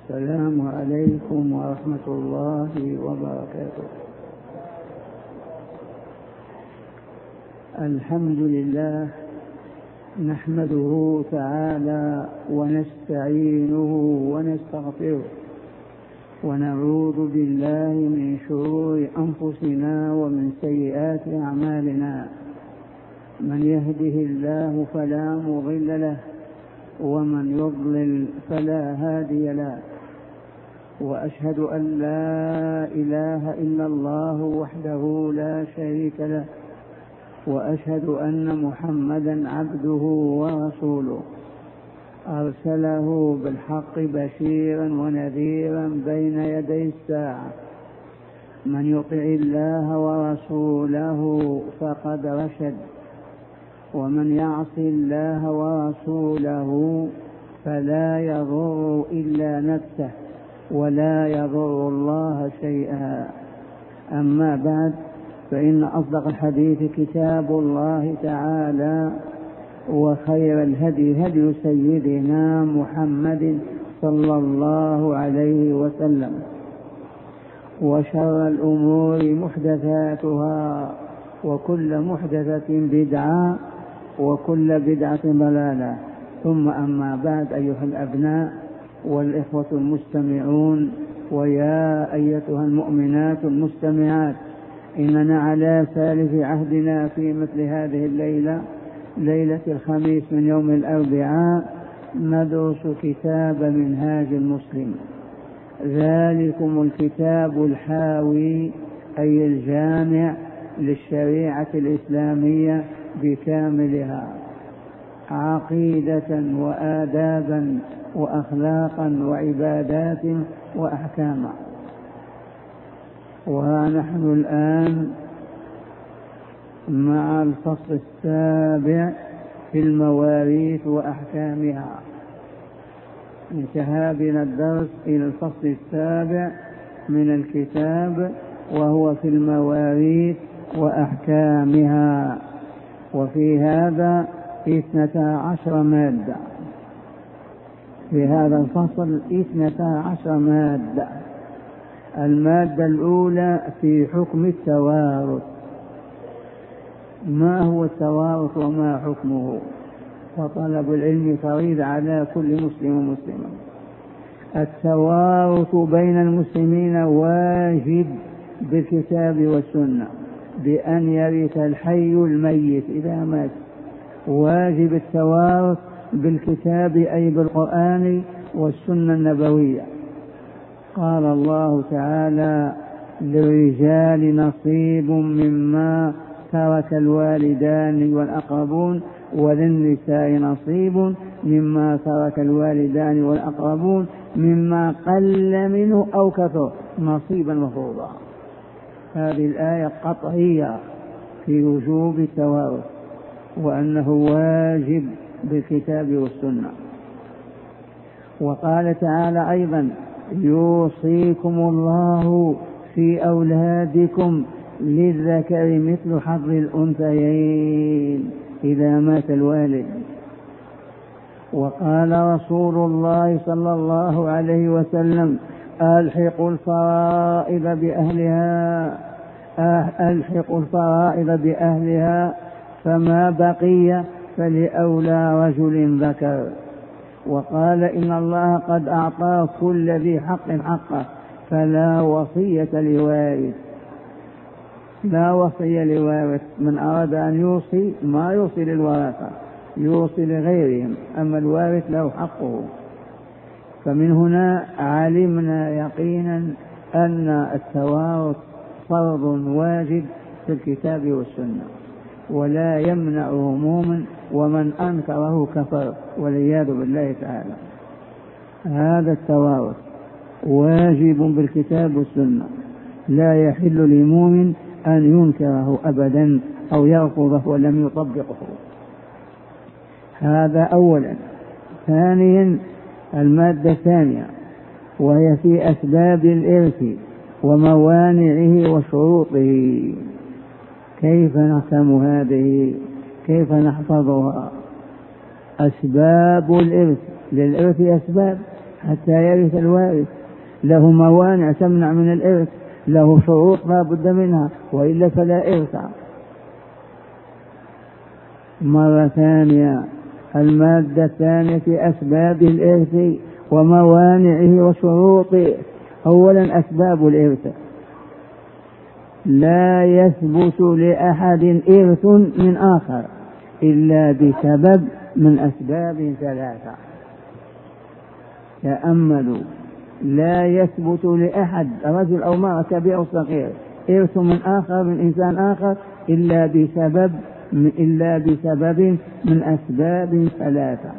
السلام عليكم ورحمة الله وبركاته. الحمد لله نحمده تعالى ونستعينه ونستغفره ونعوذ بالله من شرور أنفسنا ومن سيئات أعمالنا. من يهده الله فلا مضل له ومن يضلل فلا هادي له، وأشهد أن لا إله إلا الله وحده لا شريك له، وأشهد أن محمدا عبده ورسوله أرسله بالحق بشيرا ونذيرا بين يدي الساعة. من يطع الله ورسوله فقد رشد، ومن يعص الله ورسوله فلا يضر إلا نفسه ولا يضر الله شيئا. أما بعد، فإن أصدق الحديث كتاب الله تعالى، وخير الهدي هدي سيدنا محمد صلى الله عليه وسلم، وشر الأمور محدثاتها، وكل محدثة بدعة، وكل بدعة ضلالة. ثم أما بعد، أيها الأبناء والإخوة المستمعون، ويا أيتها المؤمنات المستمعات، إننا على سالف عهدنا في مثل هذه الليلة، ليلة الخميس من يوم الأربعاء، ندرس كتاب منهاج المسلم. ذلكم الكتاب الحاوي أي الجامع للشريعة الإسلامية بكاملها، عقيدة وآدابا وأخلاقا وعبادات وأحكاما. ونحن الآن مع الفصل السابع في المواريث وأحكامها. انتهى بنا الدرس إلى الفصل السابع من الكتاب، وهو في المواريث وأحكامها، وفي هذا 12 مادة. في هذا الفصل 12 مادة. المادة الأولى في حكم التوارث. ما هو التوارث وما حكمه؟ وطلب العلم فريضة على كل مسلم ومسلمة. التوارث بين المسلمين واجب بالكتاب والسنة، بأن يرث الحي الميت إذا مات. واجب التوارث بالكتاب أي بالقرآن والسنة النبوية. قال الله تعالى: للرجال نصيب مما ترك الوالدان والأقربون، وللنساء نصيب مما ترك الوالدان والأقربون، مما قل منه أو كثر، نصيبا مفروضا. هذه الآية قطعية في وجوب التوارث، وأنه واجب بالكتاب والسنة. وقال تعالى أيضا: يوصيكم الله في أولادكم للذكر مثل حظ الأنثيين إذا مات الوالد. وقال رسول الله صلى الله عليه وسلم: ألحقوا الفرائض بأهلها فما بقي فلأولى رجل ذكر. وقال: إن الله قد أعطى كل ذي حق حقه، فلا وصية لوارث. لا وصية لوارث. من أراد أن يوصي ما يوصي للورثة، يوصي لغيرهم، أما الوارث له حقه. فمن هنا علمنا يقينا أن التوارث فرض واجب في الكتاب والسنة، ولا يمنع هموما، ومن أنكره كفر والعياذ بالله تعالى. هذا التوارث واجب بالكتاب والسنة، لا يحل لمؤمن أن ينكره أبدا أو يرفضه ولم يطبقه. هذا أولا. ثانيا، المادة الثانية، وهي في أسباب الإرث وموانعه وشروطه. كيف نفهم هذه؟ كيف نحفظها؟ أسباب الإرث. للإرث أسباب، حتى يرث الوارث، له موانع تمنع من الإرث، له شروط لا بد منها، وإلا فلا إرث. مرة ثانية، المادة الثانية في أسباب الإرث وموانعه وشروطه. أولا أسباب الإرث، لا يثبت لأحد إرث من آخر إلا بسبب من أسباب ثلاثة. تأملوا، لا يثبت لأحد رجل أو امرأة كبير أو صغير إرث من آخر من إنسان آخر إلا بسبب من أسباب ثلاثة.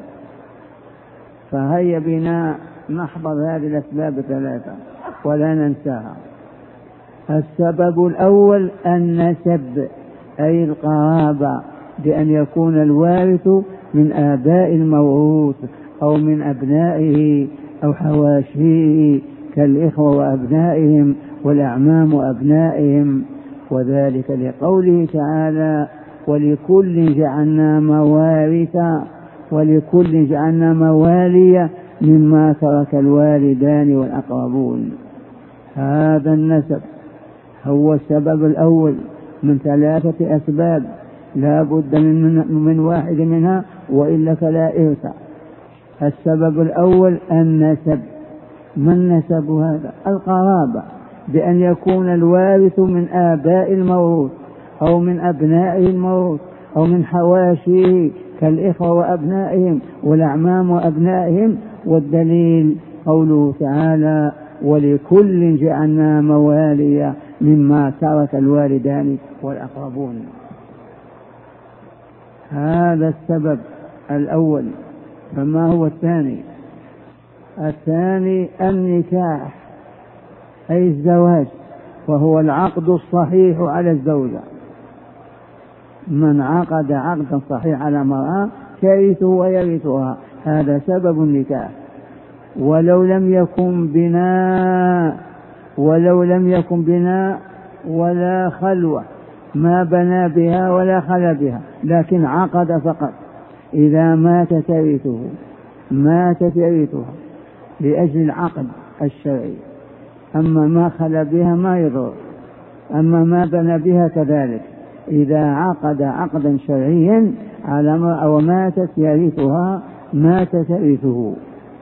فهيا بنا نحفظ هذه الأسباب الثلاثة ولا ننساها. السبب الأول النسب، أي القرابة، بأن يكون الوارث من آباء الموروث أو من أبنائه أو حواشيه كالإخوة وأبنائهم والأعمام وأبنائهم، وذلك لقوله تعالى: ولكل جعلنا موارثا ولكل جعلنا مواليا مما ترك الوالدان والأقربون. هذا النسب هو السبب الأول من ثلاثة أسباب لا بد من واحد منها، وإلا فلا إرث. السبب الأول النسب. ما النسب هذا؟ القرابة، بأن يكون الوارث من آباء الموروث أو من أبنائه الموروث أو من حواشيه كالإخوة وأبنائهم والأعمام وأبنائهم. والدليل قوله تعالى: ولكل جعلنا مواليا مما ترك الوالدان والأقربون. هذا السبب الأول. فما هو الثاني؟ الثاني النكاح، أي الزواج، وهو العقد الصحيح على الزوجة. من عقد عقدا صحيح على امرأة ترثه ويرثها، هذا سبب النكاح. ولو لم يكن بناء ولا خلوة، ما بنى بها ولا خلى بها، لكن عقد فقط، إذا مات ترثها لأجل العقد الشرعي. أما ما خلى بها ما يضر، أما ما بنى بها كذلك. إذا عقد عقدا شرعيا على امرأة وماتت يرثها، مات ترثه.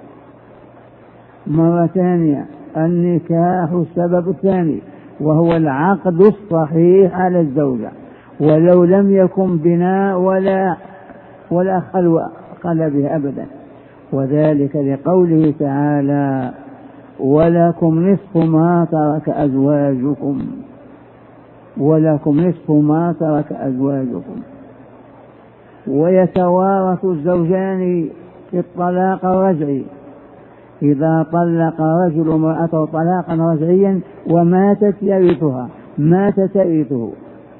مرة ثانية النكاح السبب الثاني، وهو العقد الصحيح على الزوجة، ولو لم يكن بناء ولا خلوة خلى به أبدا. وذلك لقوله تعالى: ولكم نصف ما ترك أزواجكم، ولكم نصف ما ترك أزواجكم. ويتوارث الزوجان في الطلاق الرجعي، إذا طلق رجل امرأته طلاقا رجعيا وماتت يرثها، مات ترثه.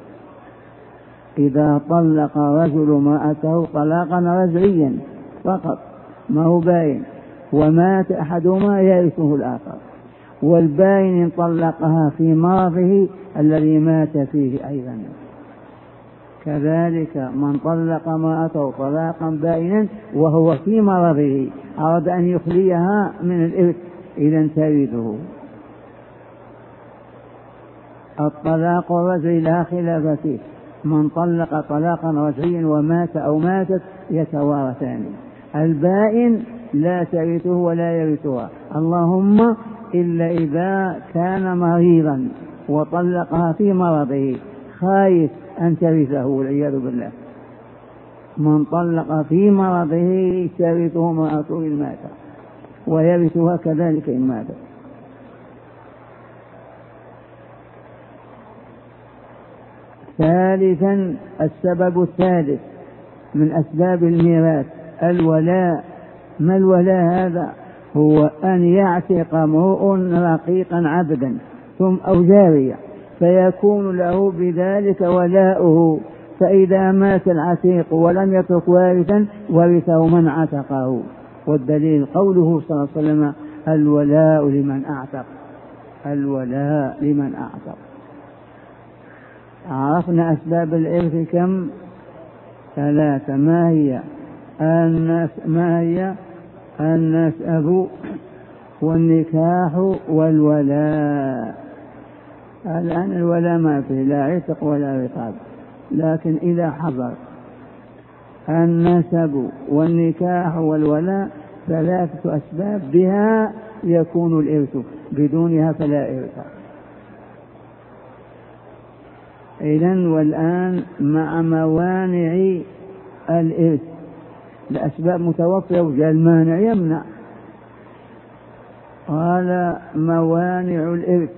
إذا طلق رجل امرأته طلاقا رجعيا فقط، ما هو باين، ومات أحدهما يرثه الآخر. والباين إن طلقها في مرضه الذي مات فيه أيضا. كذلك من طلق امرأته طلاقا باينا وهو في مرضه، أراد أن يخليها من الإرث، إذا ترثه. الطلاق الرجعي لا خلاف فيه، من طلق طلاقا رجعيا ومات أو ماتت يتوارثان. البائن لا ترثه ولا يرثها، اللهم إلا إذا كان مريضا وطلقها في مرضه خايف أن ترثه والعياذ بالله. من طلق في مرضه ترثه امرأته إن مات، ويرثها كذلك إن مات. ثالثا السبب الثالث من أسباب الميراث الولاء. ما الولاء هذا؟ هو أن يعتق امرؤ رقيقا عبدا ثم أو جارية، فيكون له بذلك ولاؤه، فإذا مات العتيق ولم يترك وارثا ورثه من عتقه. والدليل قوله صلى الله عليه وسلم: الولاء لمن أعتق، الولاء لمن أعتق. عرفنا أسباب الإرث كم؟ ثلاثة. ما هي النسب والنكاح والولاء. الآن الولاء ما فيه لا عتق ولا رقاب، لكن إذا حضر النسب والنكاح والولاء 3 أسباب بها يكون الإرث، بدونها فلا إرث. إذن والآن مع موانع الإرث، الأسباب متوفرة وجاء المانع يمنع. قال موانع الإرث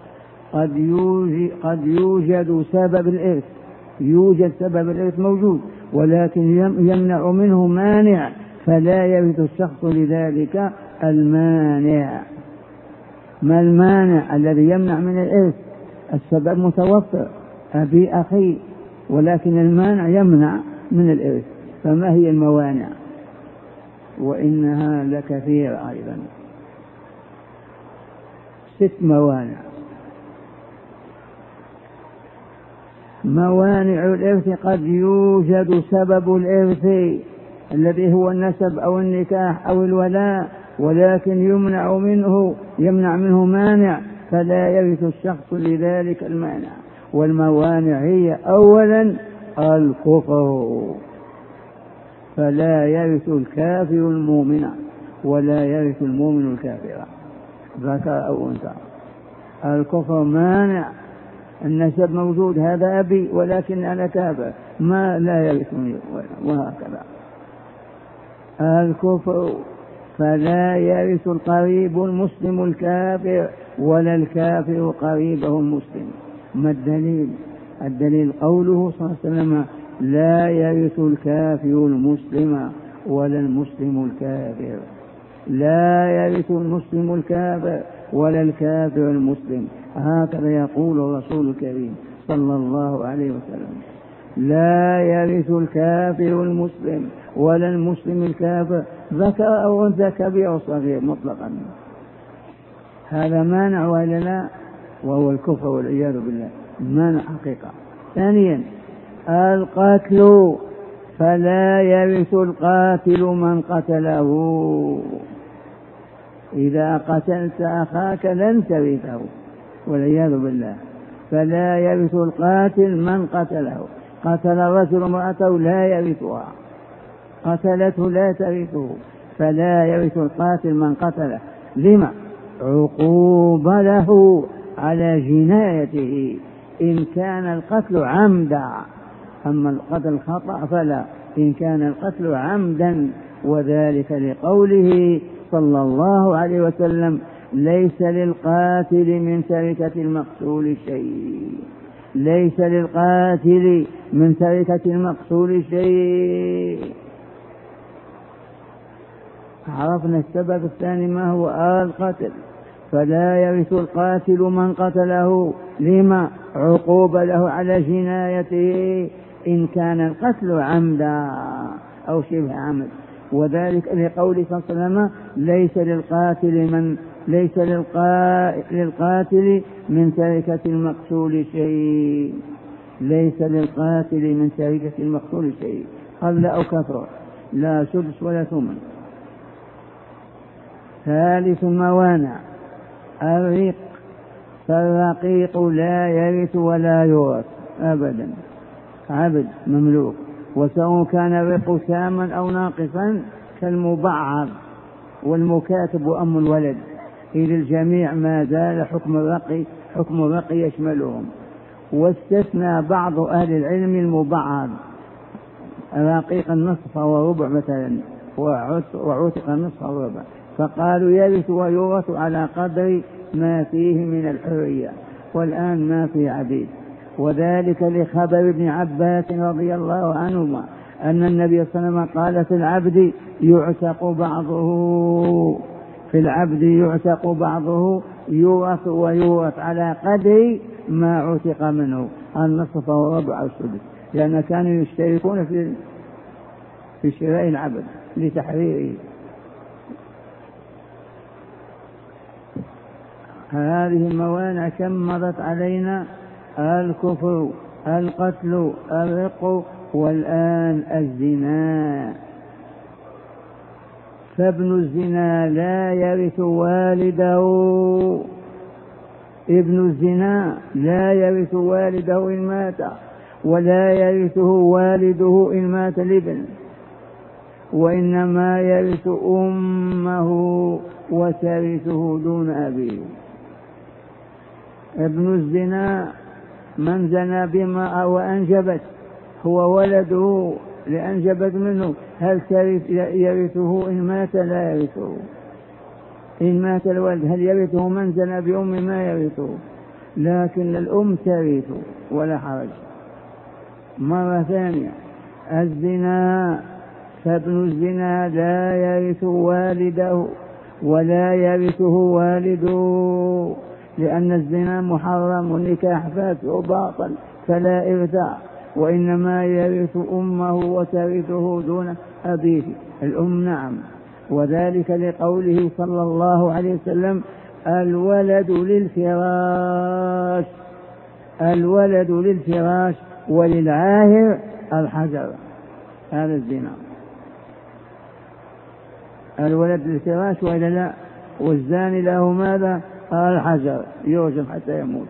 قد يوجد سبب الإرث، يوجد سبب الإرث موجود، ولكن يمنع منه مانع فلا يرث الشخص لذلك المانع. ما المانع الذي يمنع من الإرث؟ السبب متوفر، أبي أخي، ولكن المانع يمنع من الإرث. فما هي الموانع؟ وإنها لكثيرة أيضا، 6 موانع. موانع الإرث قد يوجد سبب الإرث الذي هو النسب أو النكاح أو الولاء، ولكن يمنع منه مانع فلا يرث الشخص لذلك المانع. والموانع هي أولا الكفر، فلا يرث الكافر المؤمن ولا يرث المؤمن الكافر ذكر أو أنثى. الكفر مانع، النسب موجود، هذا أبي ولكن أنا كافر ما لا يرثني، وهكذا. الكفر فلا يرث القريب المسلم الكافر ولا الكافر قريبه المسلم. ما الدليل؟ الدليل قوله صلى الله عليه وسلم لا يرث الكافر المسلم ولا المسلم الكافر. لا يرث المسلم الكافر ولا الكافر المسلم، هكذا يقول الرسول الكريم صلى الله عليه وسلم. لا يرث الكافر المسلم ولا المسلم الكافر، ذكر أو أنثى، كبير أو صغير مطلقا. هذا مانع ولا لا؟ وهو الكفر والعياذ بالله، مانع حقيقة. ثانيا القتل، فلا يرث القاتل من قتله. إذا قتلت أخاك لن ترثه والعياذ بالله. فلا يرث القاتل من قتله. قتل الرجل امرأته لا يرثها، قتلته لا ترثه، فلا يرث القاتل من قتله. لما؟ عقوبة له على جنايته إن كان القتل عمدا، أما القتل خطأ فلا، إن كان القتل عمدا. وذلك لقوله صلى الله عليه وسلم ليس للقاتل من تركة المقتول شيء. ليس للقاتل من تركة المقتول شيء. عرفنا السبب الثاني ما هو؟ القتل. فلا يرث القاتل من قتله. لما؟ عقوبة له على جنايته إن كان القتل عمدا أو شبه عمد. وذلك لقوله صلى الله عليه وسلم ليس للقاتل من تركة المقتول شيء. ليس للقاتل من تركة المقتول شيء، قل أو كثر، لا سدس ولا ثمن. ثالث الموانع الرق، فالرقيق لا يرث ولا يورث أبدا، عبد مملوك، وسواء كان الرق تاما أو ناقصا كالمبعض والمكاتب وأم الولد، إذ الجميع ما زال حكم الرق يشملهم. واستثنى بعض أهل العلم المبعض، رقيق النصف وربع مثلا، وعتق النصف وربع، فقالوا يرث ويورث على قدر ما فيه من الحرية، والآن ما في عبيد. وذلك لخبر ابن عباس رضي الله عنهما أن النبي صلى الله عليه وسلم قال في العبد يعتق بعضه يورث ويورث على قدر ما عتق منه، النصف وربع السدس، لأن كانوا يشتركون في شراء العبد لتحريره. هذه الموانع كم مضت علينا؟ الكفر، القتل، الرق، والآن الزنا. فابن الزنا لا يرث والده. ابن الزنا لا يرث والده إن مات، ولا يرثه والده إن مات الابن، وإنما يرث أمه وترثه دون أبيه. ابن الزنا من زنى بما وأنجبت هو ولده لأنجبت منه، هل يرثه إن مات؟ لا يرثه. إن مات الولد هل يرثه من زنى بأم؟ ما يرثه، لكن الأم ترثه ولا حرج. مرة ثانية، الزنا فابن الزنا لا يرث والده ولا يرثه والده، لأن الزنا محرم والنكاح فاسد وباطل فلا إرث، وإنما يرث أمه وترثه دون أبيه. الأم نعم، وذلك لقوله صلى الله عليه وسلم: الولد للفراش، الولد للفراش وللعاهر الحجر. هذا الزنا، الولد للفراش وإلا لا، والزاني له ماذا؟ الحجر، يرجم حتى يموت.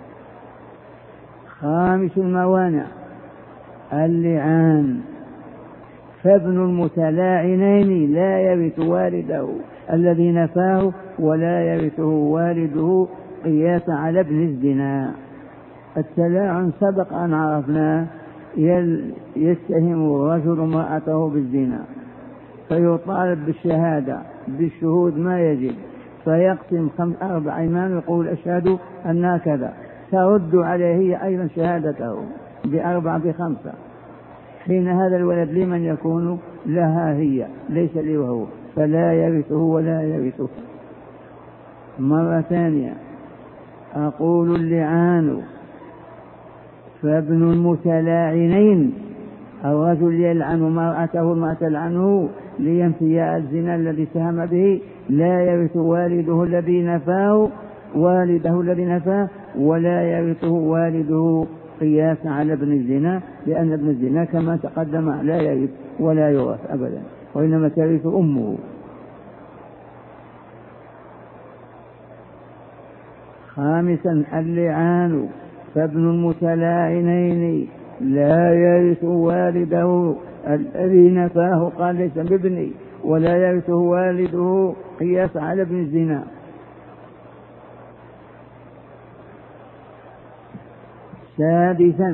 خامس الموانع اللعان، فابن المتلاعنين لا يرث والده الذي نفاه، ولا يرثه والده قياس على ابن الزنا. التلاعن سبق أن عرفناه، يتهم الرجل امرأته بالزنا فيطالب بالشهادة بالشهود ما يجب، فيقسم 4 أيمان ويقول: أشهد أنها كذا، ترد عليه أيضا شهادته ب4 ب5. حين هذا الولد لمن يكون؟ لها هي، ليس لي وهو، فلا يرثه ولا يرثه. مرة ثانية أقول: اللعان فابن المتلاعنين، الرجل يلعن مرأته والمرأة تلعنه لينفي الزنا الذي سهم به، لا يرث والده الذي نفاه، والده الذي نفاه، ولا يرثه والده قياسا على ابن الزنا، لأن ابن الزنا كما تقدم لا يرث ولا يورث أبدا، وإنما ترث أمه. خامسا اللعان فابن المتلاعنين لا يرث والده الذي نفاه، قال: ليس بابني، ولا يرثه والده قياس على ابن الزنا. سادسا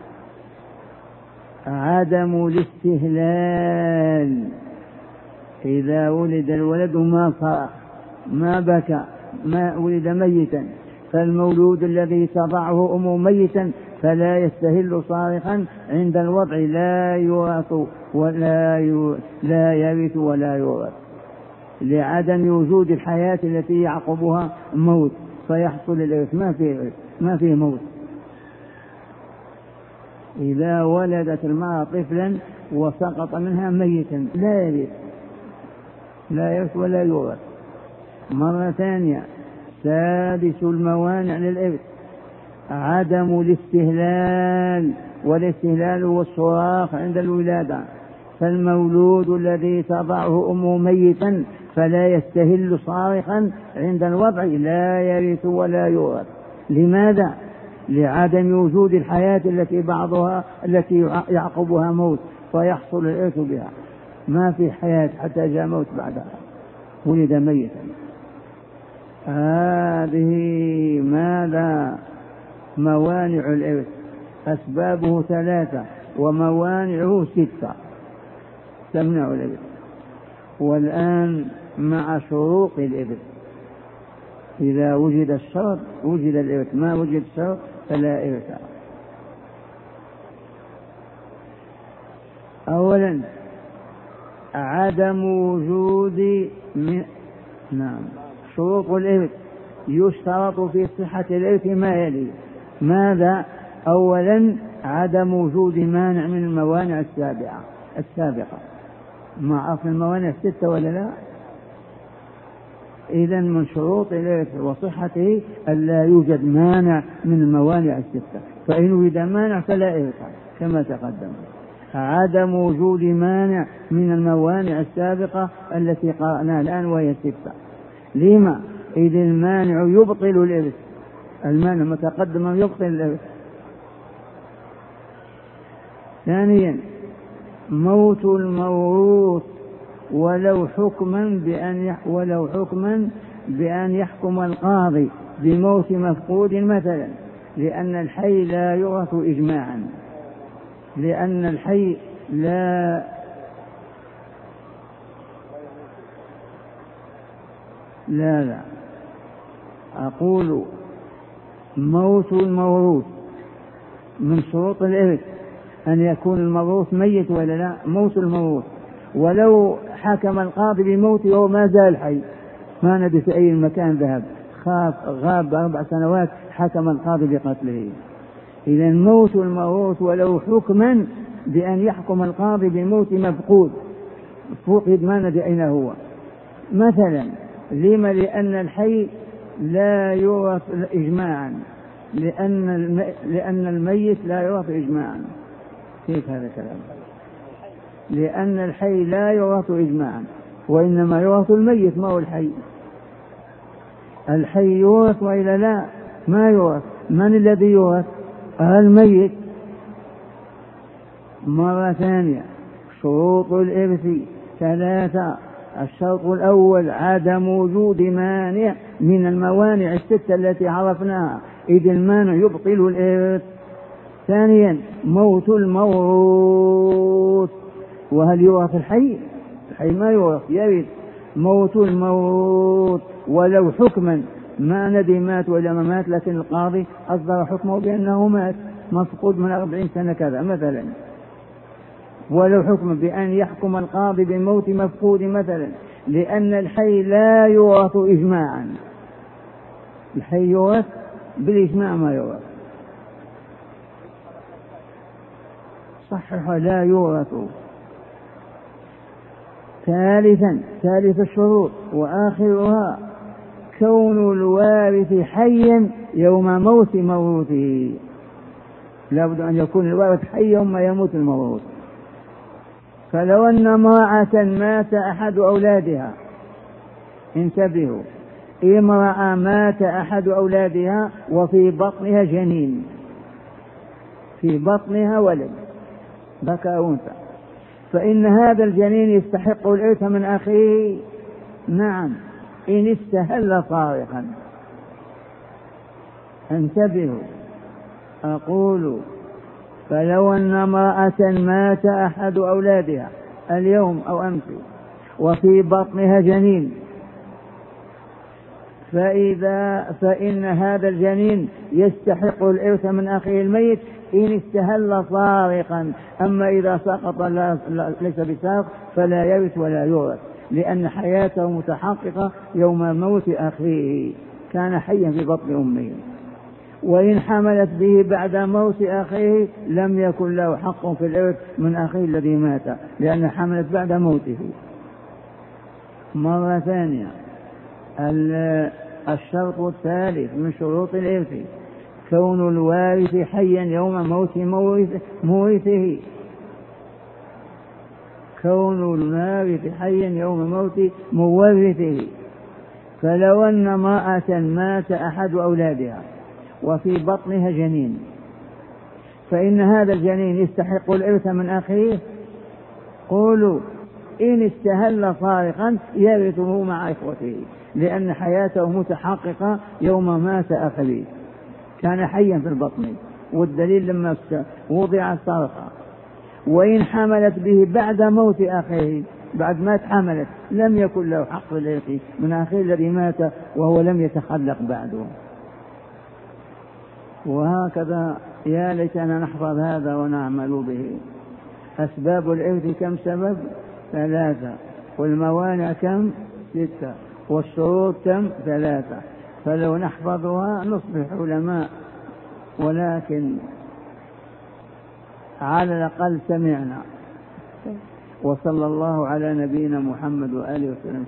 عدم الاستهلال، إذا ولد الولد ما صرخ ما بكى ما ولد ميتا، فالمولود الذي تضعه أمه ميتا فلا يستهل صارخا عند الوضع، لا يورث لا يرث ولا يورث، لعدم وجود الحياة التي يعقبها موت، فيحصل الإرث، ما فيه موت. إذا ولدت المرأة طفلا وسقط منها ميتا لا يرث، لا يرث ولا يورث. مرة ثانية، سادس الموانع للإرث عدم الاستهلال، والاستهلال هو الصراخ عند الولادة، فالمولود الذي تضعه أمه ميتا فلا يستهل صارخا عند الوضع، لا يرث ولا يورث. لماذا؟ لعدم وجود الحياة التي يعقبها موت، فيحصل الإرث بها، ما في حياة حتى جاء موت بعدها، ولد ميتا. هذه ماذا؟ موانع الإرث، أسبابه 3 وموانعه 6 تمنع الإرث. والآن مع شروط الإرث، إذا وجد الشرط وجد الإرث، ما وجد الشرط فلا إرث. أولا عدم وجود شروط الإرث، يشترط في صحة الإرث ما يلي. ماذا؟ أولا عدم وجود مانع من الموانع السابقة، مع أصل الموانع 6 ولا لا؟ إذن من شروط الإرث وصحته ألا يوجد مانع من الموانع 6، فإن وجد مانع فلا إرث كما تقدم. عدم وجود مانع من الموانع السابقة التي قرأناها الآن وهي 6. لما؟ إذ المانع يبطل الإرث، المانع متقدما يبطل الإرث. ثانيا موت الموروث ولو حكما بأن يحكم القاضي بموت مفقود مثلا، لأن الحي لا يورث إجماعا، لأن الحي لا أقول موت الموروث من شروط الإرث أن يكون الموروث ميت ولا لا؟ موت الموروث ولو حكم القاضي بموته وهو ما زال حي، ما ندري في أي مكان ذهب، غاب 4 سنوات، حكم القاضي بقتله. إذا موت الموروث ولو حكما بأن يحكم القاضي بموت مفقود، فقد ما ندري أين هو مثلا. لما؟ لأن الحي لا يورث إجماعا، لأن الميت لا يورث إجماعا. كيف هذا الكلام؟ لأن الحي لا يورث إجماعا، وإنما يورث الميت ما هو الحي. الحي يورث وإلا لا؟ ما يورث. من الذي يورث؟ الميت. مرة ثانية شروط الإرث 3. الشرط الأول عدم وجود مانع من الموانع 6 التي عرفناها، إذ المانع يبطل الإرث. ثانيا موت الموروث، وهل يورث الحي؟ الحي ما يورث، يرث. موت الموروث ولو حكما، ما ندري مات ولا ما مات، لكن القاضي أصدر حكمه بأنه مات، مفقود من 40 سنة كذا مثلا، ولو حكم بأن يحكم القاضي بموت مفقود مثلا، لأن الحي لا يورث إجماعا. الحي يورث بالإجماع، ما يورث. صحح لا يورث. ثالث الشروط وآخرها كون الوارث حيا يوم موت موروثه، لا بد أن يكون الوارث حي يوم يموت الموروث. فلو أن امرأة مات أحد أولادها، انتبهوا، امرأة مات أحد أولادها وفي بطنها جنين، في بطنها ولد ذكر أو أنثى، فإن هذا الجنين يستحق الإرث من أخيه. نعم، إن استهل صارخا. انتبهوا، أقول فلو أن امرأة مات أحد أولادها اليوم أو أمس وفي بطنها جنين، فإن هذا الجنين يستحق الإرث من أخيه الميت إن استهل صارخا. أما إذا سقط ليس بساق فلا يرث ولا يورث، لأن حياته متحققة يوم موت أخيه، كان حيا في بطن أمه. وإن حملت به بعد موت أخيه لم يكن له حق في الإرث من أخيه الذي مات، لأن حملت بعد موته. مرة ثانية الشرط الثالث من شروط الإرث كون الوارث حيا يوم موت مورثه، كون الوارث حيا يوم موت مورثه. فلو أن امرأة مات أحد أولادها وفي بطنها جنين، فإن هذا الجنين يستحق الإرث من أخيه. قولوا إن استهل صارخا يرثه مع إخوته، لأن حياته متحققة يوم مات أخيه، كان حيا في البطن، والدليل لما وضع صرخا. وإن حملت به بعد موت أخيه، بعد ما حملت، لم يكن له حق الإرث من أخيه الذي مات وهو لم يتخلق بعده. وهكذا يا ليتنا نحفظ هذا ونعمل به. أسباب الإرث كم سبب؟ 3، والموانع كم؟ 6، والشروط كم؟ 3. فلو نحفظها نصبح علماء، ولكن على الأقل سمعنا. وصلى الله على نبينا محمد وآله وسلم.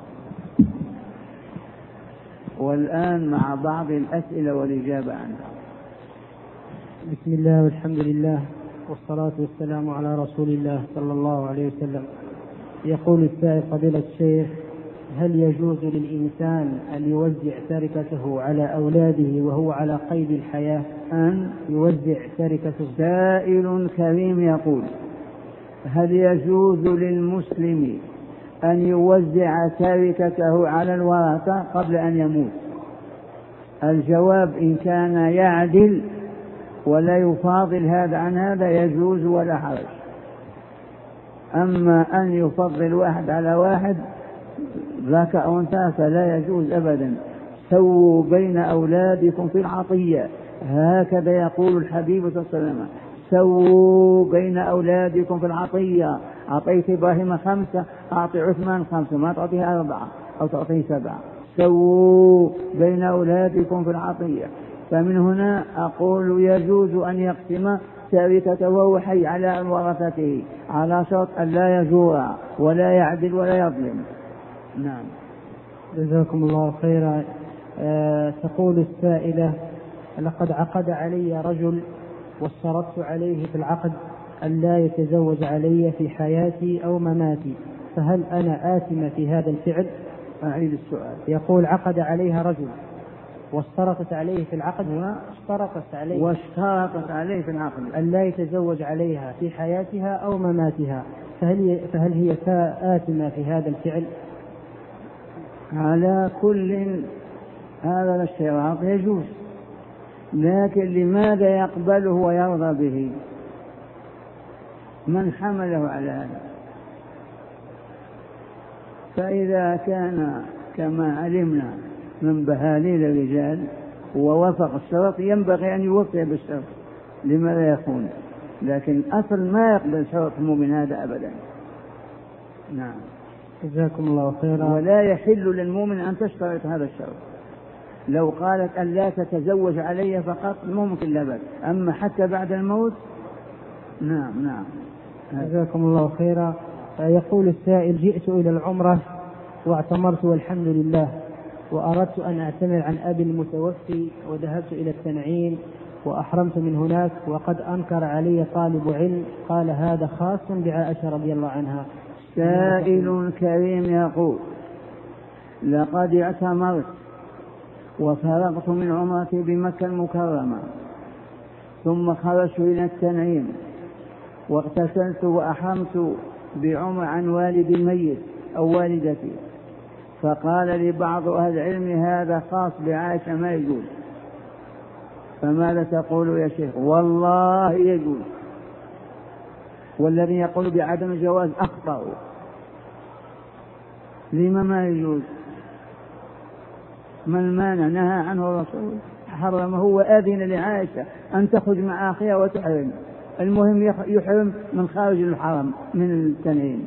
والآن مع بعض الأسئلة والإجابة عنها. بسم الله والحمد لله والصلاة والسلام على رسول الله صلى الله عليه وسلم. يقول السائل فضيلة الشيخ: هل يجوز للإنسان أن يوزع تركته على أولاده وهو على قيد الحياة؟ أن يوزع تركته. سائل كريم يقول: هل يجوز للمسلم أن يوزع تركته على الورثة قبل أن يموت؟ الجواب: إن كان يعدل ولا يفاضل هذا عن هذا يجوز ولا حرج. أما أن يفضل واحد على واحد ذاك أو أنثى فلا يجوز أبدا. سووا بين أولادكم في العطية، هكذا يقول الحبيب صلى الله عليه وسلم: سووا بين أولادكم في العطية. أعطيت إبراهيم 5 أعطي عثمان 5، ما تعطيه 4 أو تعطيه 7. سووا بين أولادكم في العطية. فمن هنا أقول يجوز أن يقسم تركته وهو حي على ورثته على شرط أن لا يجور ولا يعدل ولا يظلم. نعم. جزاكم الله خيرا. تقول السائلة: لقد عقد علي رجل واشترطت عليه في العقد أن لا يتزوج علي في حياتي أو مماتي، فهل أنا آثمة في هذا الفعل؟ أعيد السؤال. يقول: عقد عليها رجل واشترطت عليه في العقد واشترطت عليه في العقد أن لا يتزوج عليها في حياتها أو مماتها، فهل هي آثمة في هذا الفعل؟ على كل هذا الاشتراط يجوز، لكن لماذا يقبله ويرضى به؟ من حمله على هذا؟ فإذا كان كما علمنا من بهاليل الرجال ووافق الشرط ينبغي أن يوفي بالشرط، لماذا يخون؟ لكن أصل ما يقبل شرط المؤمن هذا أبدا. نعم. جزاكم الله خيرا. ولا يحل للمؤمن أن تشترط هذا الشرط. لو قالت أن لا تتزوج علي فقط ممكن لا بأس، أما حتى بعد الموت نعم. نعم. جزاكم الله خيرا. يقول السائل: جئت إلى العمرة واعتمرت والحمد لله، وأردت أن أعتمر عن أبي المتوفي وذهبت إلى التنعيم وأحرمت من هناك، وقد أنكر علي طالب علم قال هذا خاص بعائشة رضي الله عنها. سائل كريم يقول: لقد اعتمرت وفرغت من عمرتي بمكة المكرمة، ثم خرجت إلى التنعيم واغتسلت وأحرمت بعمر عن والدي الميت أو والدتي، فقال لي بعض أهل العلم هذا خاص بعائشة ما يجوز، فماذا تقول يا شيخ؟ والله يجوز، والذي يقول بعدم الجواز أخطأ. لما ما يجوز؟ ما المانع؟ نهى عنه الرسول، حرمه وآذن لعائشة أن تخرج مع أخيها وتحرم، المهم يحرم من خارج الحرم من التنعيم.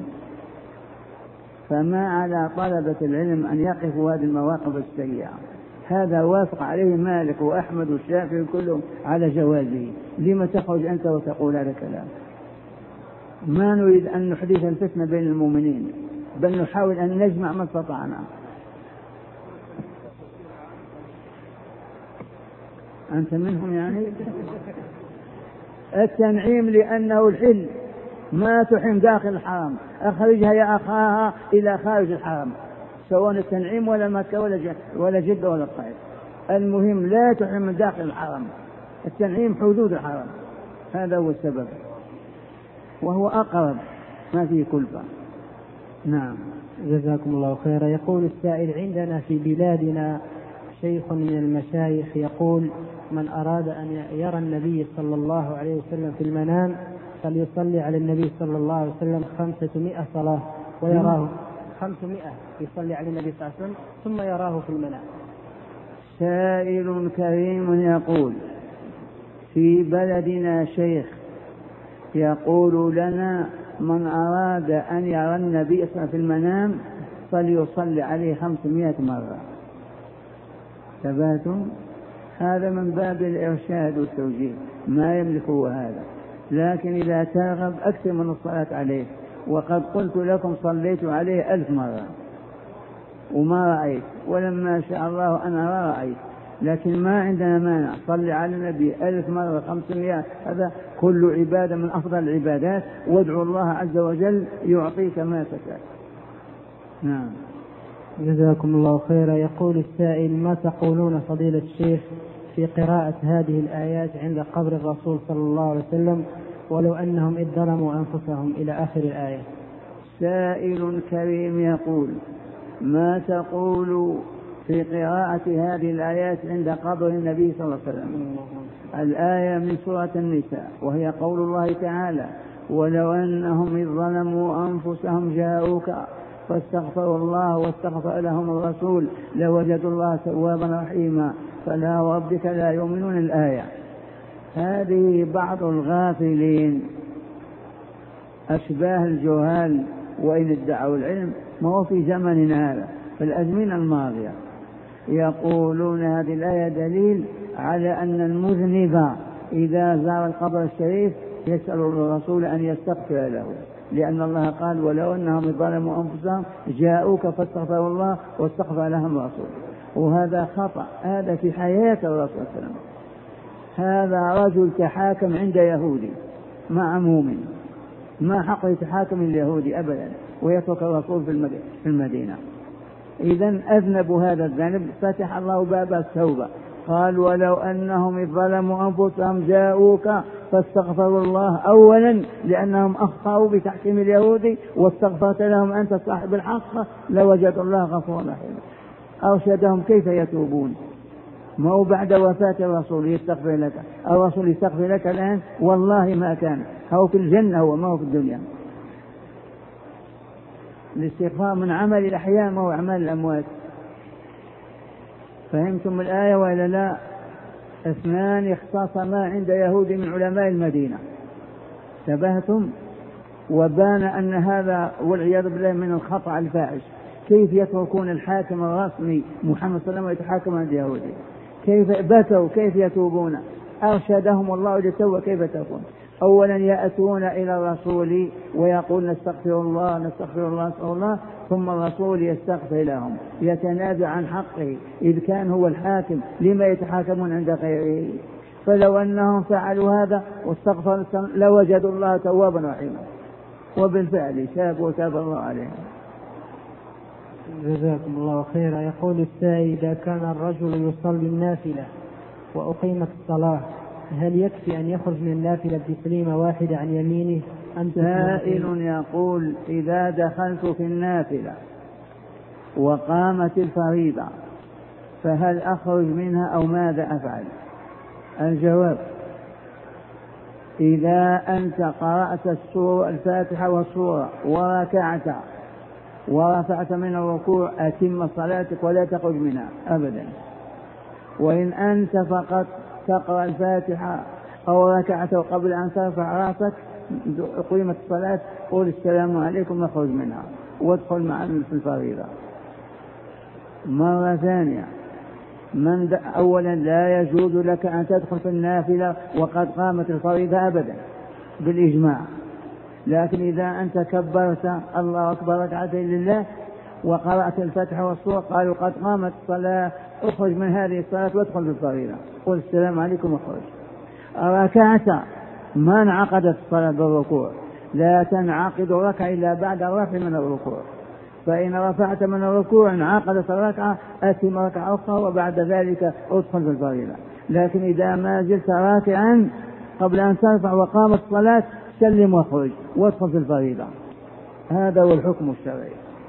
فما على طلبة العلم أن يقفوا هذه المواقف السيئة. هذا وافق عليه مالك وأحمد والشافعي كلهم على جوازه، لما تخرج أنت وتقول هذا الكلام؟ ما نريد أن نحدث الفتنة بين المؤمنين، بل نحاول أن نجمع ما استطعنا. أنت منهم يعني؟ التنعيم لأنه الحل، ما تحرم داخل الحرم، أخرجها يا أخاها إلى خارج الحرم، سواء التنعيم ولا مكة ولا جدة ولا الطائف، المهم لا تحرم من داخل الحرم. التنعيم حدود الحرم، هذا هو السبب، وهو أقرب ما فيه كلفة. نعم. جزاكم الله خيرا. يقول السائل: عندنا في بلادنا شيخ من المشايخ يقول: من أراد أن يرى النبي صلى الله عليه وسلم في المنام فليصلي على النبي صلى الله عليه وسلم 500 صلاة ويراه 500 يصلي على النبي صلى الله عليه وسلم ثم يراه في المنام. سائل كريم يقول: في بلدنا شيخ يقول لنا من أراد أن يرى النبي صلى الله عليه وسلم في المنام فليصلي عليه 500 مرة. ثباتم؟ هذا من باب الإرشاد والتوجيه، ما يملكه هذا، لكن إذا ترغب أكثر من الصلاة عليه. وقد قلت لكم صليت عليه 1000 مرة وما رأيت، ولما شاء الله أنا رأيت. لكن ما عندنا مانع، صل على النبي 1000 مرة 500، هذا كل عبادة من أفضل العبادات، وادعو الله عز وجل يعطيك ما تشاء. نعم. جزاكم الله خيرا. يقول السائل: ما تقولون فضيلة الشيخ في قراءة هذه الآيات عند قبر الرسول صلى الله عليه وسلم ولو أنهم إذ ظلموا أنفسهم إلى آخر الآية؟ سائل كريم يقول: ما تقول في قراءة هذه الآيات عند قبر النبي صلى الله عليه وسلم؟ الآية من سورة النساء، وهي قول الله تعالى: ولو أنهم إذ ظلموا أنفسهم جاءوك فاستغفروا الله واستغفر لهم الرسول لوجدوا الله توابا رحيما فلا وربك لا يؤمنون. الآية هذه بعض الغافلين أشباه الجهال وإن ادعوا العلم، ما هو في زمننا هذا، في الأزمنة الماضية، يقولون هذه الآية دليل على أن المذنب إذا زار القبر الشريف يسأل الرسول أن يستغفر له، لأن الله قال: ولو أنهم ظلموا أنفسهم جاءوك فاستغفروا الله واستغفر لهم الرسول. وهذا خطأ، هذا في حياة الرسول صلى الله عليه وسلم. هذا رجل تحاكم عند يهودي مع مؤمن، ما حق يتحاكم اليهودي أبدا ويترك الرسول في المدينة. إذن أذنبوا هذا الذنب، فتح الله باب التوبة، قال: ولو أنهم إذ ظلموا أنفسهم جاءوك فاستغفروا الله، أولا لأنهم أخطأوا بتحكيم اليهودي واستغفرت لهم أنت صاحب الحق لوجدوا الله غفورا رحيما. أرشدهم كيف يتوبون، ما هو بعد وفاة الرسول يستغفر لك، الرسول يستغفر لك الآن والله ما كان، هو في الجنة هو ما هو في الدنيا. الاستغفار من عمل الأحياء ما هو أعمال الأموات. فهمتم الآية وإلا لا؟ اثنان اختصما عند يهود من علماء المدينة، انتبهتم؟ وبان أن هذا والعياذ بالله من الخطأ الفاحش. كيف يتركون الحاكم الرسمي محمد صلى الله عليه وسلم ويتحاكم عند يهودي؟ كيف بكوا؟ كيف يتوبون؟ أرشدهم الله للتوبة كيف تكون. أولا يأتون إلى الرسول ويقول: نستغفر الله نستغفر الله نستغفر الله، ثم الرسول يستغفر لهم، يتنازع عن حقه، إذ كان هو الحاكم لما يتحاكمون عند غيره؟ فلو أنهم فعلوا هذا واستغفروا لوجدوا الله توابا رحيما، وبالفعل تابوا وتاب الله عليهم. جزاكم الله خيرا. يقول السائل: إذا كان الرجل يصلي النافلة وأقيمت الصلاة هل يكفي أن يخرج من النافلة بتسليمة واحدة عن يمينه أم؟ سائل يقول: إذا دخلت في النافلة وقامت الفريضة فهل أخرج منها أو ماذا أفعل؟ الجواب: إذا أنت قرأت السورة الفاتحة والسورة وركعت ورفعت من الركوع أتم صلاتك ولا تخرج منها أبدا. وإن أنت فقط تقرأ الفاتحة أو ركعت قبل أن ترفع رأسك قيمة الصلاة قول السلام عليكم واخرج منها وادخل مع في الفريضة. مرة ثانية: أولا لا يجوز لك أن تدخل في النافلة وقد قامت الفريضة أبدا بالإجماع، لكن إذا أنت كبرت الله أكبر ركعتين لله وقرأت الفاتحة والسورة قالوا قد قامت الصلاة اخرج من هذه الصلاة وادخل في الفريضة قل السلام عليكم واخرج. ركعت ما انعقدت الصلاة بالركوع، لا تنعقد الركعة إلا بعد الرفع من الركوع، فإن رفعت من الركوع انعقدت الركعة أتم ركعة أخرى وبعد ذلك ادخل في الفريضة. لكن إذا ما زلت راكعا قبل أن ترفع وقامت الصلاة سلم واخرج وادخل في الفريضة. هذا هو الحكم الشرعي.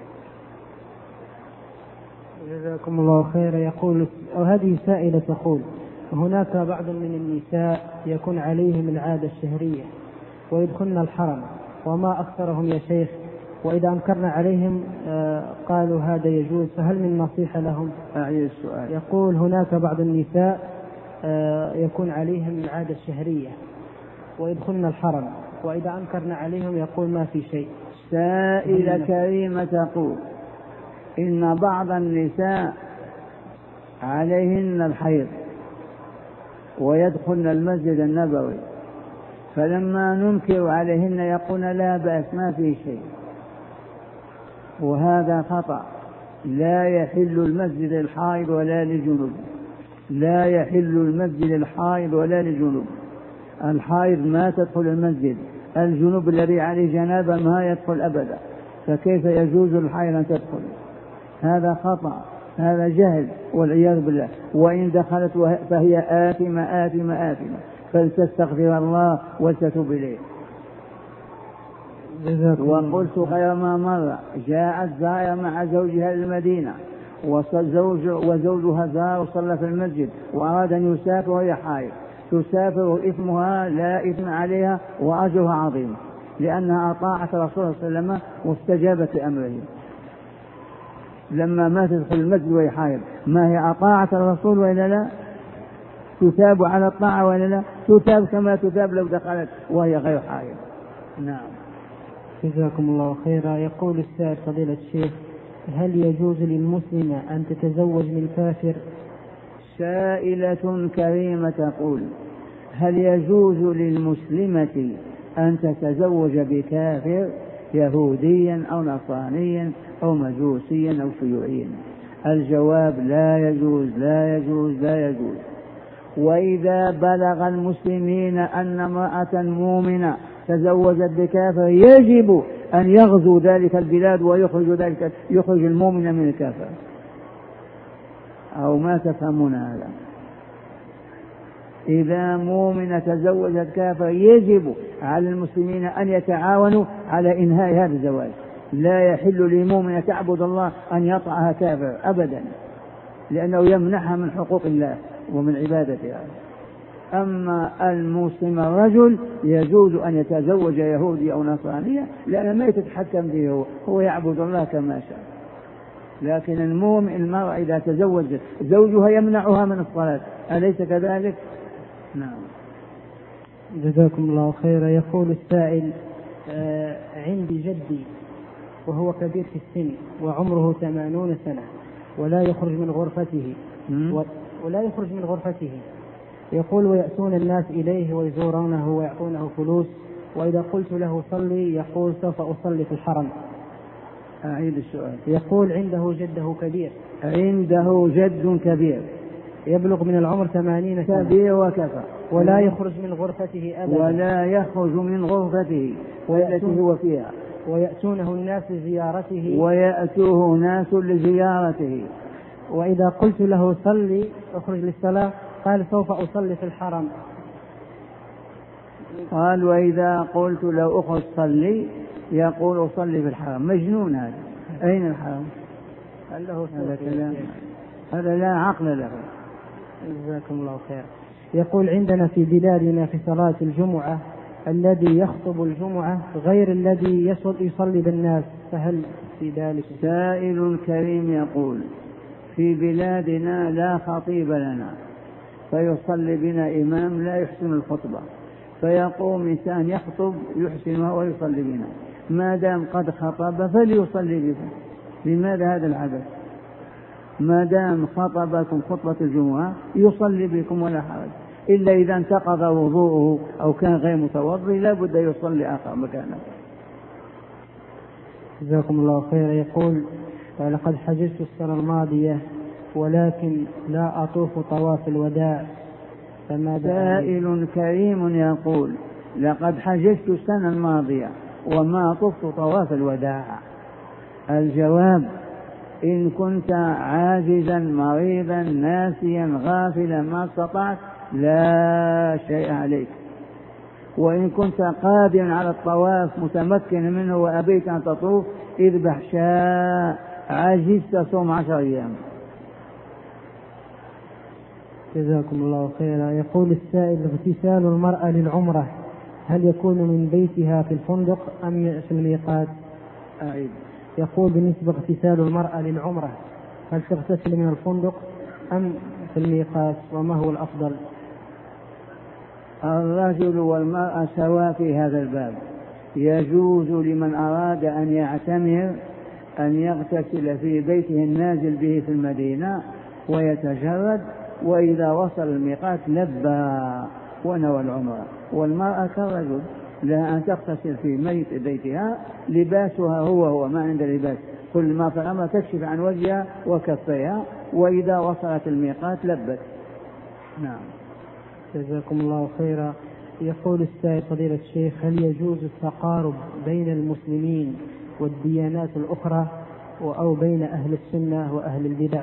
جزاكم الله خيرا. يقول هذه سائلة تقول: هناك بعض من النساء يكون عليهم العادة الشهرية ويدخلن الحرم وما أكثرهم يا شيخ، وإذا أنكرنا عليهم قالوا هذا يجوز، فهل من نصيحة لهم؟ أعيد السؤال. يقول هناك بعض النساء يكون عليهم العادة الشهرية ويدخلن الحرم وإذا أنكرنا عليهم يقول ما في شيء. سائلة كريمة تقول: إن بعض النساء عليهن الحيض ويدخلن المسجد النبوي، فلما ننكر عليهن يقولن لا بأس ما في شيء، وهذا خطأ. لا يحل المسجد الحائض ولا للجنوب، لا يحل المسجد الحائض ولا للجنوب. الحائض ما تدخل المسجد، الجنوب الذي عليه جنابة ما يدخل أبدا، فكيف يجوز للحائض أن تدخل؟ هذا خطأ، هذا جهل والعياذ بالله. وإن دخلت فهي آثمة آثمة آثمة، فلتستغفر الله ولتتوب إليه. وقلت غير ما مر، جاءت زائرة مع زوجها للمدينة وزوجها زار وصلى في المسجد وأراد أن يسافر وهي حائض، تسافر إثمها لا إثم عليها وأجرها عظيم، لأنها أطاعت رسول الله صلى الله عليه وسلم واستجابت لأمره. لما ما تدخل المسجد وهي حائض، ما هي أطاعت الرسول وإلا لا؟ تثاب على الطاعة وإلا لا؟ تثاب كما تثاب لو دخلت وهي غير حائض. نعم. جزاكم الله خيرا. يقول السائل فضيلة الشيخ: هل يجوز للمسلمة أن تتزوج من كافر؟ سائلة كريمة تقول: هل يجوز للمسلمة أن تتزوج بكافر يهوديا أو نصرانيا أو مجوسيا أو شيوعيا؟ الجواب: لا يجوز لا يجوز لا يجوز. وإذا بلغ المسلمين أن امرأة مؤمنة تزوجت بكافر يجب أن يغزو ذلك البلاد يخرج المؤمن من الكافر. أو ما تفهمون هذا؟ إذا مؤمنة تزوجت كافر يجب على المسلمين أن يتعاونوا على إنهاء هذا الزواج. لا يحل لمؤمنة تعبد الله أن يطعها كافر أبدا، لأنه يمنحها من حقوق الله ومن عبادتها. أما المسلم الرجل يجوز أن يتزوج يهودي أو نصرانية، لأن ما يتحكم به، هو يعبد الله كما شاء. لكن المرأة إذا تزوجت زوجها يمنعها من الصلاة، أليس كذلك؟ نعم. جزاكم الله خيرا. يقول السائل: عندي جدي وهو كبير في السن وعمره 80 سنة ولا يخرج من غرفته يقول: ويأتون الناس إليه ويزورونه ويعطونه فلوس، وإذا قلت له صلي يقول: سوف أصلي في الحرم. أعيد السؤال. يقول: عنده جده كبير. عنده جد كبير يبلغ من العمر 80 سنة كبير وكفى، ولا يخرج من غرفته أبدا، ولا يخرج من غرفته والتي هو فيها، ويأتونه الناس لزيارته ويأتوه ناس لزيارته، وإذا قلت له صلي اخرج للصلاة قال: سوف أصلي في الحرم. قال: وإذا قلت له اخرج صلي يقول: أصلي في الحرم. مجنون هذا. أين الحرم؟ هذا لا عقل له. جزاكم الله خير. يقول: عندنا في بلادنا في صلاة الجمعة الذي يخطب الجمعة غير الذي يصلي بالناس، فهل في ذلك؟ سائل كريم يقول: في بلادنا لا خطيب لنا، فيصلي بنا إمام لا يحسن الخطبة، فيقوم إنسان يخطب يحسنها ويصلي بنا. ما دام قد خطب فليصلي بكم. لماذا هذا العبث؟ ما دام خطبكم خطبة الجمعة يصلي بكم ولا حرج، إلا إذا انتقض وضوءه أو كان غير متوضئ لا بد يصلي آخر مكانه. جزاكم الله خير. يقول: لقد حججت السنة الماضية ولكن لا أطوف طواف الوداع، سائل كريم يقول: لقد حججت السنة الماضية وما طفت طواف الوداع. الجواب: إن كنت عاجزا مريضا ناسيا غافلا ما استطعت لا شيء عليك، وإن كنت قادرا على الطواف متمكن منه وأبيت أن تطوف اذبح شاء، عجزت صوم 10 أيام. جزاكم الله خيرا. يقول السائل: اغتسال المرأة للعمرة هل يكون من بيتها في الفندق أم في الميقات؟ أعيد. يقول: بالنسبة اغتسال المرأة للعمرة هل تغتسل من الفندق أم في الميقات، وما هو الأفضل؟ الرجل والمرأة سواء في هذا الباب. يجوز لمن أراد أن يعتمر أن يغتسل في بيته النازل به في المدينة ويتجرد، وإذا وصل الميقات لبى ونوى العمرة. والمرأة كالرجل لها أن تغتسل في بيتها، لباسها هو ما عند لباس، كل ما في الأمر تكشف عن وجهها وكفيها، وإذا وصلت الميقات لبت. نعم. جزاكم الله خيرا. يقول السائل فضيلة الشيخ: هل يجوز التقارب بين المسلمين والديانات الأخرى أو بين أهل السنة وأهل البدع؟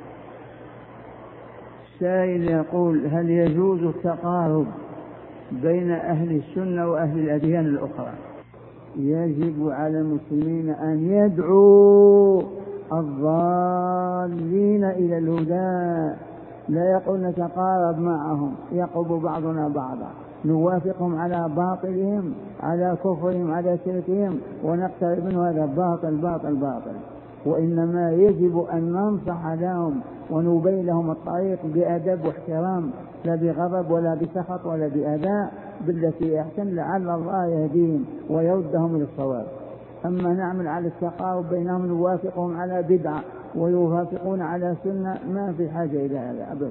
السائل يقول: هل يجوز التقارب بين أهل السنة وأهل الأديان الأخرى؟ يجب على المسلمين أن يدعوا الضالين إلى الهدى، لا يقول نتقارب معهم يقرب بعضنا بعضا، نوافقهم على باطلهم، على كفرهم، على شركهم، ونقترب منه. هذا باطل باطل باطل. وإنما يجب أن ننصح لهم ونبين لهم الطريق بأدب واحترام، لا بغضب ولا بسخط ولا بأذى، بالتي أحسن، لعل الله يهديهم ويردهم إلى الصواب. أما نعمل على التقارب بينهم، نوافقهم على بدعة ويوافقون على سنة، ما في حاجة إلى هذا أبدا.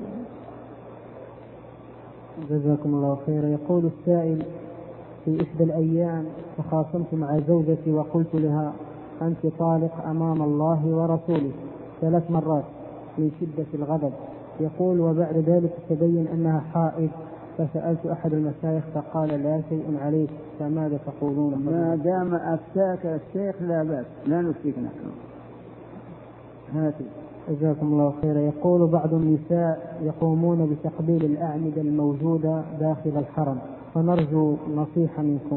جزاكم الله خيرا. يقول السائل: في إحدى الأيام تخاصمت مع زوجتي وقلت لها: أنت طالق أمام الله ورسوله 3 مرات من شدة الغضب. يقول: وبعد ذلك تبين أنها حائض، فسألت أحد المشايخ فقال: لا شيء عليك، فماذا تقولون؟ ما دام أفتاك الشيخ لا بأس، لا نفتيك نحن. هاتي. جزاكم الله خيرا. يقول: بعض النساء يقومون بتقبيل الأعمدة الموجودة داخل الحرم، فنرجو نصيحة منكم.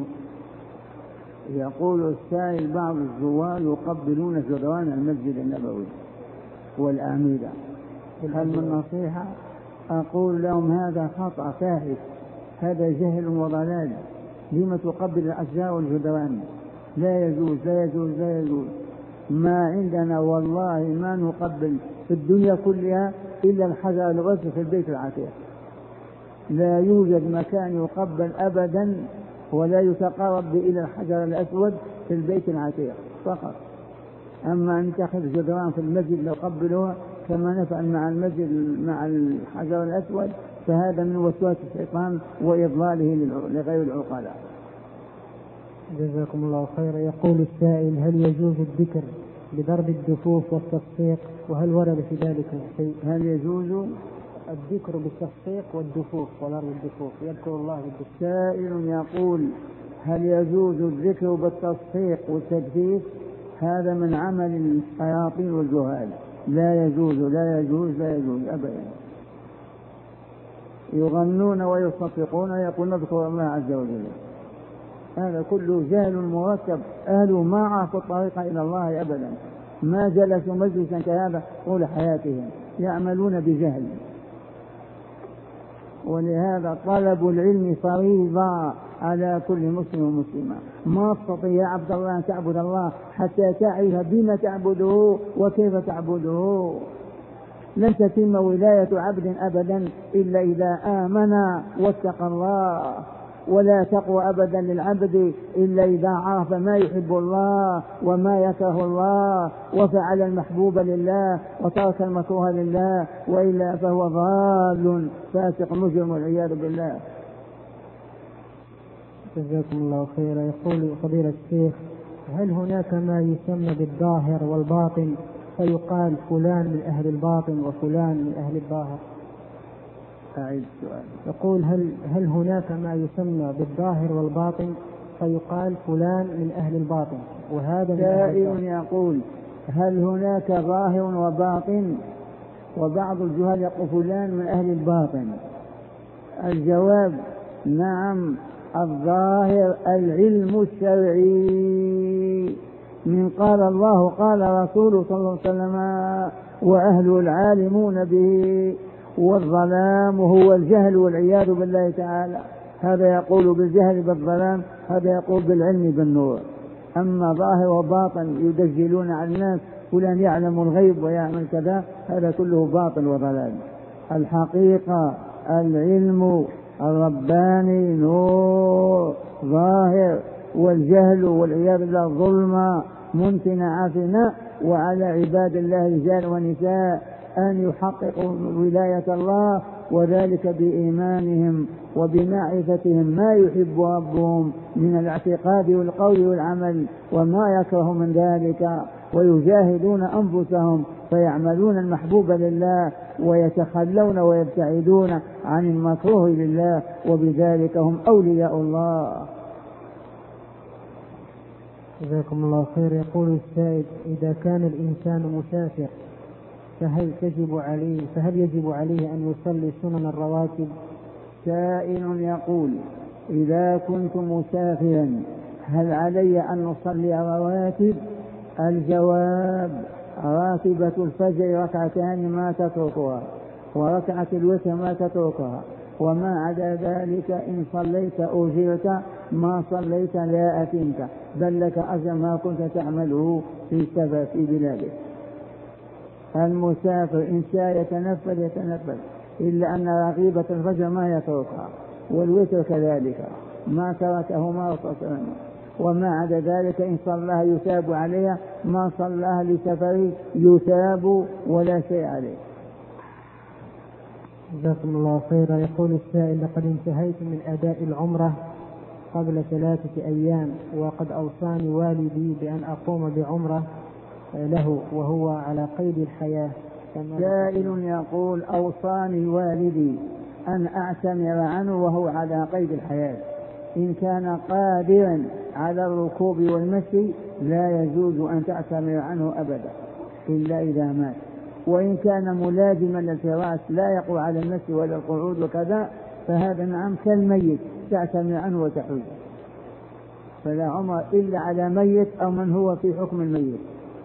يقول السائل: بعض الزوار يقبلون جدران المسجد النبوي والأعمدة، هل من نصيحة؟ أقول لهم: هذا خطأ فاحش، هذا جهل وضلال. لما تقبل الأشجار والجدران؟ لا يجوز لا يجوز لا يجوز. ما عندنا والله ما نقبل في الدنيا كلها إلا الحجر الأسود في البيت العتيق. لا يوجد مكان يقبل أبدا ولا يتقرب إلى الحجر الأسود في البيت العتيق فقط. أما أن تأخذ جدران في المسجد لو قبلوها كما نفعل مع المسجد مع الحجر الأسود، فهذا من وسواس الشيطان وإضلاله لغير العقلاء. جزاكم الله خيرا. يقول السائل: هل يجوز الذكر بضرب الدفوف والتصفيق، وهل ورد في ذلك شيء؟ هل يجوز الذكر بالتصفيق والدفوف وضرب الدفوف، يذكر الله بالدفوف؟ سائل يقول: هل يجوز الذكر بالتصفيق والتدفيف؟ هذا من عمل الشياطين والجهال، لا يجوز لا يجوز لا يجوز أبدا. يغنون ويصفقون ويقولون اذكر الله عز وجل، هذا كله جهل مركب. أهله ما عرفوا الطريق إلى الله أبدا، ما جلسوا مجلسا كهذا طول حياتهم، يعملون بجهل. ولهذا طلب العلم فريضة على كل مسلم ومسلمة. ما تستطيع يا عبد الله أن تعبد الله حتى تعرف بما تعبده وكيف تعبده. لن تتم ولاية عبد أبدا إلا إذا آمن واتقى الله، ولا تقوى أبدا للعبد إلا إذا عرف ما يحب الله وما يكره الله، وفعل المحبوب لله وترك المكروه لله، وإلا فهو ضال فاسق مجرم والعياذ بالله. جزاكم الله خيرا. يقول فضيلة الشيخ: هل هناك ما يسمى بالظاهر والباطن فيقال فلان من أهل الباطن وفلان من أهل الظاهر؟ أعيد السؤال. يقول: هل هناك ما يسمى بالظاهر والباطن فيقال فلان من أهل الباطن وهذا من أهل الظاهر؟ يقول: هل هناك ظاهر وباطن؟ وبعض الجهال يقول فلان من أهل الباطن. الجواب: نعم، الظاهر العلم الشرعي من قال الله قال رسوله صلى الله عليه وسلم وأهل العالمون به، والظلام هو الجهل والعياذ بالله تعالى. هذا يقول بالجهل بالظلام، هذا يقول بالعلم بالنور. أما ظاهر وباطن يدجلون على الناس فلان يعلم الغيب ويعمل كذا، هذا كله باطل وضلال. الحقيقة العلم الرباني نور ظاهر، والجهل والعياذ بالله ظلمة ممتنع عافنا. وعلى عباد الله رجال ونساء أن يحققوا ولاية الله، وذلك بإيمانهم وبمعرفتهم ما يحب ربهم من الاعتقاد والقول والعمل وما يكره من ذلك، ويجاهدون أنفسهم فيعملون المحبوب لله ويتخلون ويبتعدون عن المكروه لله، وبذلك هم أولياء الله. جزاكم الله خير. يقول السائل: إذا كان الإنسان مسافر فهل يجب عليه أن يصلي سنن الرواتب؟ سائل يقول: إذا كنت مسافرا هل علي أن أصلي رواتب؟ الجواب: راتبة الفجر ركعتان ما تتركها، وركعة الوتر ما تتركها، وما عدا ذلك إن صليت أجرت، ما صليت لا أثمت، بل لك أجر ما كنت تعمله في سفر في بلادك. المسافر إن شاء يتنفل، إلا أن رغيبة الفجر ما يتركها، والوتر كذلك ما تركهما وتصلنا، وما عدا ذلك إن صلاها يثاب عليها، ما صلاها لسفره يثاب ولا شيء عليه. جزاكم الله خيرا. يقول السائل: لقد انتهيت من أداء العمرة قبل 3 أيام، وقد أوصاني والدي بأن أقوم بعمرة له وهو على قيد الحياة. سائل يقول: أوصاني والدي أن أعتمر عنه وهو على قيد الحياة. إن كان قادرا على الركوب والمشي لا يجوز أن تعتمر عنه أبدا إلا إذا مات، وإن كان ملازما للفراش لا يقوى على المشي ولا القعود وكذا، فهذا نعم كالميت تعتمر عنه وتحوز، فلا عمر إلا على ميت أو من هو في حكم الميت.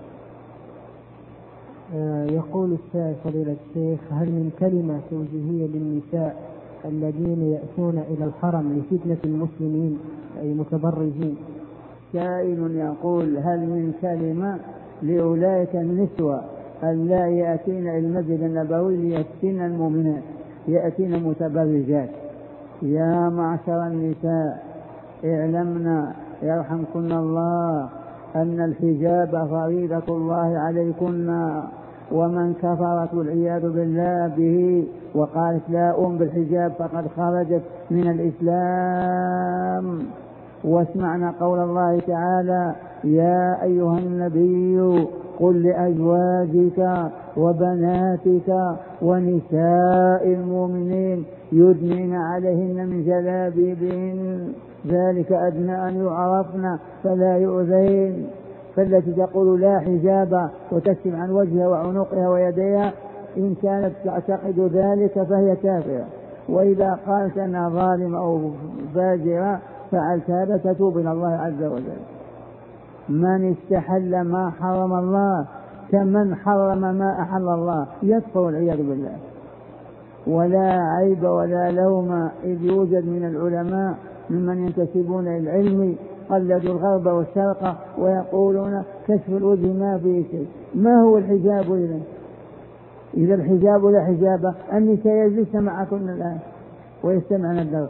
يقول السائل: فضيلة الشيخ، هل من كلمة توجيهية للنساء الذين يأتون إلى الحرم لفتنة المسلمين أي متبرجين؟ سائل يقول: هل من كلمة لأولئك النسوة ألا يأتين إلى المسجد النبوي ليفتن المؤمنات، يأتين متبرجات؟ يا معشر النساء اعلمنا يرحمكن الله أن الحجاب فريضة الله عليكن، ومن كفرت والعياذ بالله به وقالت لا أؤمن بالحجاب فقد خرجت من الإسلام. واسمعنا قول الله تعالى: يا أيها النبي قل لأزواجك وبناتك ونساء المؤمنين يدنين عليهن من جلابيبهن ذلك أدنى أن يعرفن فلا يؤذين. فالتي تقول لا حجاب وتكشف عن وجهها وعنقها ويديها إن كانت تعتقد ذلك فهي كافرة، وإذا قالت أنها ظالمة أو فاجرة فعلت هذا تتوب إلى الله عز وجل. من استحل ما حرم الله كمن حرم ما أحل الله، يكفر والعياذ بالله. ولا عيب ولا لوم، إذ يوجد من العلماء ممن ينتسبون إلى العلم قلدوا الغرب والشرق ويقولون كشف الوجه ما فيه شيء. ما هو الحجاب إذا الحجاب لا حجاب؟ النساء يجلسن معكن الآن ويستمعن الدرس،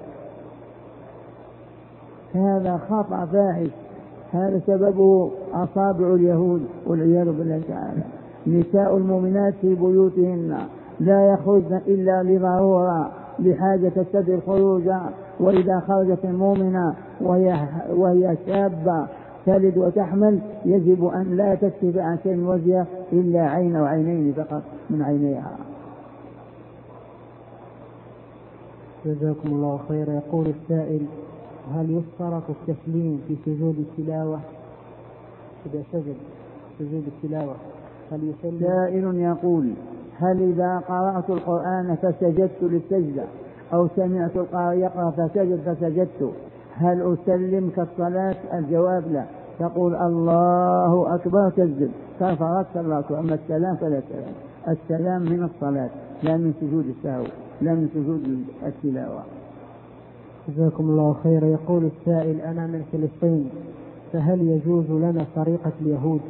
هذا خطأ فاحش، هذا سببه أصابع اليهود والعياذ بالله تعالى. نساء المؤمنات في بيوتهن لا يخرجن إلا لضرورة لحاجة تستدعي الخروج، وإذا خرجت المؤمنة وهي شابة تلد وتحمل يجب أن لا تكشف عن شيء من وجهها إلا عين أو عينين فقط من عينيها. جزاكم الله خيرا. يقول السائل: هل يشترط التسليم في سجود التلاوة؟ إذا سجد سجود التلاوة هل يسلم؟ سائل يقول: هل إذا قرأت القرآن فسجدت للسجدة أو سمعت القارئ يقرأ فسجدت هل أسلم كالصلاة؟ الجواب: لا، تقول الله أكبر تسجد كفرت صلاتك، أما السلام فلا سلام. السلام من الصلاة لا من سجود السهو لا من سجود التلاوة. جزاكم الله خيرا. يقول السائل: أنا من فلسطين، فهل يجوز لنا طريقة اليهود؟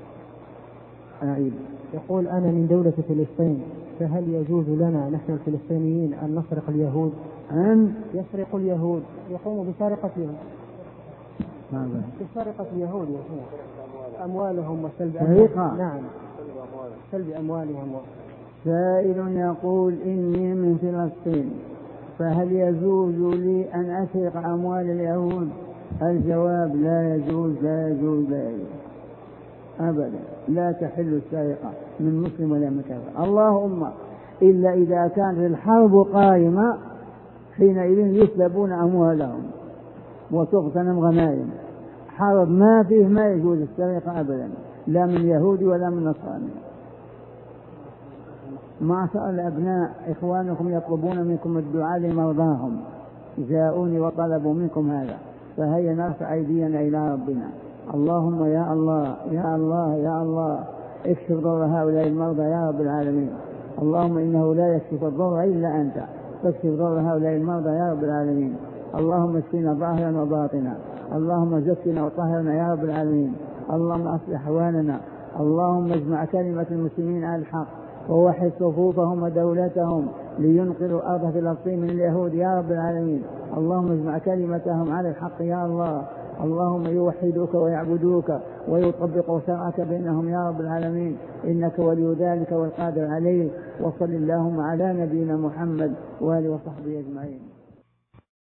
يقول: أنا من دولة فلسطين، فهل يجوز لنا نحن الفلسطينيين أن نسرق اليهود؟ أن يسرق اليهود، يقوموا بسرقتهم، بسرقة اليهود أموالهم وسلب أموالهم. نعم، سلب أموالهم. سائل يقول: إني من فلسطين، فهل يجوز لي أن أسرق أموال اليهود؟ الجواب: لا يجوز لا يجوز لا يجوز. أبدا لا تحل السرقة من مسلم ولا من كافر، اللهم إلا إذا كانت الحرب قائمة حينئذ يسلبون أموالهم وتغتنم غنائم. حرب ما فيه ما يجوز السرقة أبدا، لا من يهودي ولا من نصراني. معشر الأبناء، إخوانكم يطلبون منكم الدعاء لمرضاهم، جاءوني وطلبوا منكم هذا، فهيا نرفع أيدينا إلى ربنا. اللهم يا الله يا الله يا الله اكشف ضر هؤلاء المرضى يا رب العالمين. اللهم إنه لا يكشف الضر إلا أنت، فاكشف ضر هؤلاء المرضى يا رب العالمين. اللهم اشفنا ظاهرا وباطنا، اللهم زكنا وطهرنا يا رب العالمين. اللهم أصلح أحوالنا، اللهم اجمع كلمة المسلمين على الحق ووحد صفوفهم ودولتهم لينقلوا أرض فلسطين من اليهود يا رب العالمين. اللهم اجمع كلمتهم على الحق يا الله، اللهم يوحدوك ويعبدوك ويطبقوا شرعك بينهم يا رب العالمين، إنك ولي ذلك والقادر عليه. وصل اللهم على نبينا محمد وآله وصحبه أجمعين.